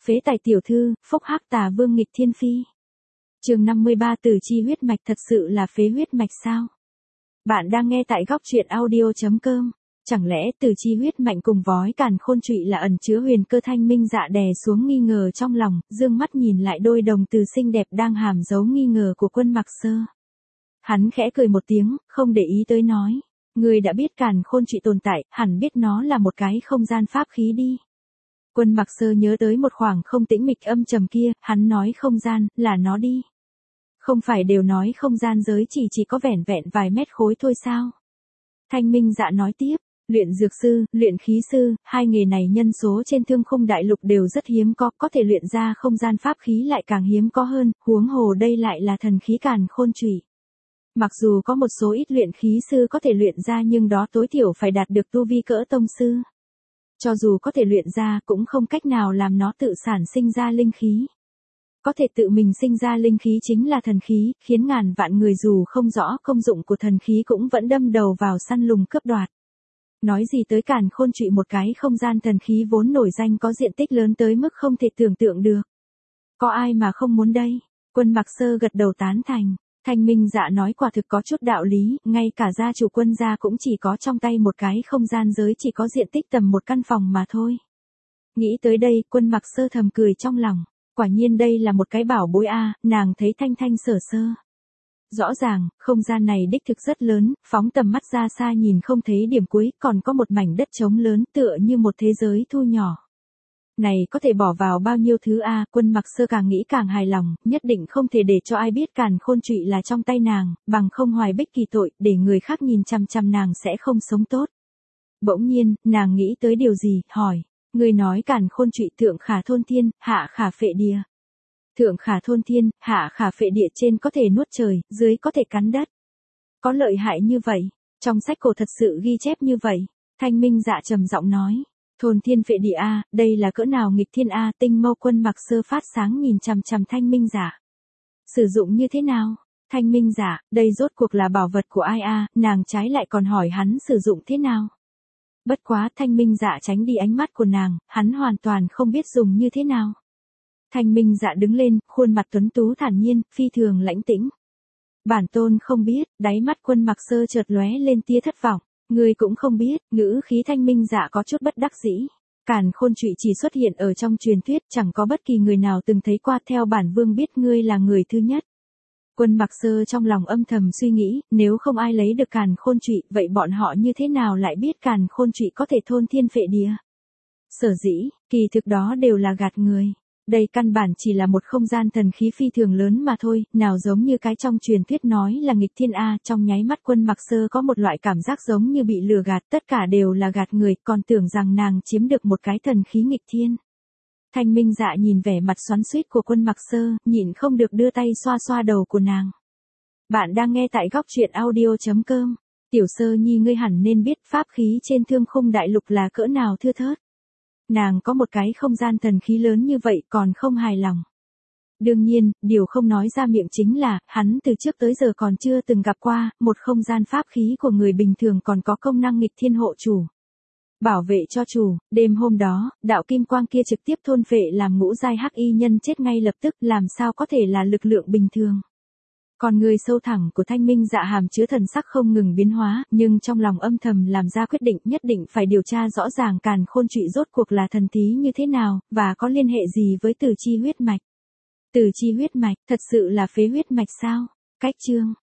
Phế tài tiểu thư, phúc hắc tà vương nghịch thiên phi. Chương 53 Tử chi huyết mạch thật sự là phế huyết mạch sao? Bạn đang nghe tại góc truyện audio.com. Chẳng lẽ tử chi huyết mạnh cùng vói càn khôn trụy là ẩn chứa huyền cơ? Thanh Minh Dạ đè xuống nghi ngờ trong lòng, dương mắt nhìn lại đôi đồng từ xinh đẹp đang hàm giấu nghi ngờ của Quân Mặc Sơ. Hắn khẽ cười một tiếng, không để ý tới nói. Người đã biết càn khôn trụy tồn tại, hẳn biết nó là một cái không gian pháp khí đi. Quân Mặc Sơ nhớ tới một khoảng không tĩnh mịch âm trầm kia, hắn nói không gian, là nó đi. Không phải đều nói không gian giới chỉ có vẻn vẹn vài mét khối thôi sao? Thanh Minh Dạ nói tiếp, luyện dược sư, luyện khí sư, hai nghề này nhân số trên thương khung đại lục đều rất hiếm có thể luyện ra không gian pháp khí lại càng hiếm có hơn, huống hồ đây lại là thần khí càn khôn trụy. Mặc dù có một số ít luyện khí sư có thể luyện ra nhưng đó tối thiểu phải đạt được tu vi cỡ tông sư. Cho dù có thể luyện ra cũng không cách nào làm nó tự sản sinh ra linh khí. Có thể tự mình sinh ra linh khí chính là thần khí, khiến ngàn vạn người dù không rõ công dụng của thần khí cũng vẫn đâm đầu vào săn lùng cướp đoạt. Nói gì tới càn khôn trụy, một cái không gian thần khí vốn nổi danh có diện tích lớn tới mức không thể tưởng tượng được. Có ai mà không muốn đây? Quân Mặc Sơ gật đầu tán thành. Thanh Minh Dạ nói quả thực có chút đạo lý, ngay cả gia chủ Quân gia cũng chỉ có trong tay một cái không gian giới chỉ có diện tích tầm một căn phòng mà thôi. Nghĩ tới đây, Quân Mặc Sơ thầm cười trong lòng. Quả nhiên đây là một cái bảo bối a, nàng thấy thanh thanh sở sơ. Rõ ràng, không gian này đích thực rất lớn, phóng tầm mắt ra xa nhìn không thấy điểm cuối, còn có một mảnh đất trống lớn tựa như một thế giới thu nhỏ. Này có thể bỏ vào bao nhiêu thứ a? Quân Mặc Sơ càng nghĩ càng hài lòng, nhất định không thể để cho ai biết càn khôn trụy là trong tay nàng, bằng không hoài bích kỳ tội, để người khác nhìn chằm chằm nàng sẽ không sống tốt. Bỗng nhiên, nàng nghĩ tới điều gì, hỏi. Người nói càn khôn trụy thượng khả thôn thiên, hạ khả phệ địa. Thượng khả thôn thiên, hạ khả phệ địa, trên có thể nuốt trời, dưới có thể cắn đất. Có lợi hại như vậy, trong sách cổ thật sự ghi chép như vậy. Thanh Minh Dạ trầm giọng nói. Thôn thiên phệ địa a, đây là cỡ nào nghịch thiên a? Tinh mâu Quân Mặc Sơ phát sáng nhìn chằm chằm Thanh Minh Dạ. Sử dụng như thế nào? Thanh Minh Dạ, đây rốt cuộc là bảo vật của ai a? Nàng trái lại còn hỏi hắn sử dụng thế nào? Bất quá Thanh Minh Dạ tránh đi ánh mắt của nàng, hắn hoàn toàn không biết dùng như thế nào. Thanh Minh Dạ đứng lên, khuôn mặt tuấn tú thản nhiên, phi thường lãnh tĩnh. Bản tôn không biết, đáy mắt Quân Mặc Sơ chợt lóe lên tia thất vọng. Ngươi cũng không biết, ngữ khí Thanh Minh Dạ có chút bất đắc dĩ. Càn khôn trụy chỉ xuất hiện ở trong truyền thuyết, chẳng có bất kỳ người nào từng thấy qua, theo bản vương biết ngươi là người thứ nhất. Quân Mặc Sơ trong lòng âm thầm suy nghĩ, nếu không ai lấy được càn khôn trụy, vậy bọn họ như thế nào lại biết càn khôn trụy có thể thôn thiên phệ địa? Sở dĩ, kỳ thực đó đều là gạt người. Đây căn bản chỉ là một không gian thần khí phi thường lớn mà thôi, nào giống như cái trong truyền thuyết nói là nghịch thiên a. Trong nháy mắt Quân Mặc Sơ có một loại cảm giác giống như bị lừa gạt, tất cả đều là gạt người, còn tưởng rằng nàng chiếm được một cái thần khí nghịch thiên. Thanh Minh Dạ nhìn vẻ mặt xoắn xuýt của Quân Mặc Sơ, nhịn không được đưa tay xoa xoa đầu của nàng. Bạn đang nghe tại góc truyện audio.com. Tiểu Sơ nhi, ngươi hẳn nên biết pháp khí trên thương khung đại lục là cỡ nào thưa thớt. Nàng có một cái không gian thần khí lớn như vậy còn không hài lòng. Đương nhiên, điều không nói ra miệng chính là, hắn từ trước tới giờ còn chưa từng gặp qua, một không gian pháp khí của người bình thường còn có công năng nghịch thiên hộ chủ. Bảo vệ cho chủ. Đêm hôm đó, đạo kim quang kia trực tiếp thôn phệ làm ngũ giai hắc y nhân chết ngay lập tức, làm sao có thể là lực lượng bình thường. Còn người sâu thẳm của Thanh Minh Dạ hàm chứa thần sắc không ngừng biến hóa, nhưng trong lòng âm thầm làm ra quyết định nhất định phải điều tra rõ ràng càn khôn trụy rốt cuộc là thần thí như thế nào, và có liên hệ gì với tử chi huyết mạch. Tử chi huyết mạch, thật sự là phế huyết mạch sao? Cách chương.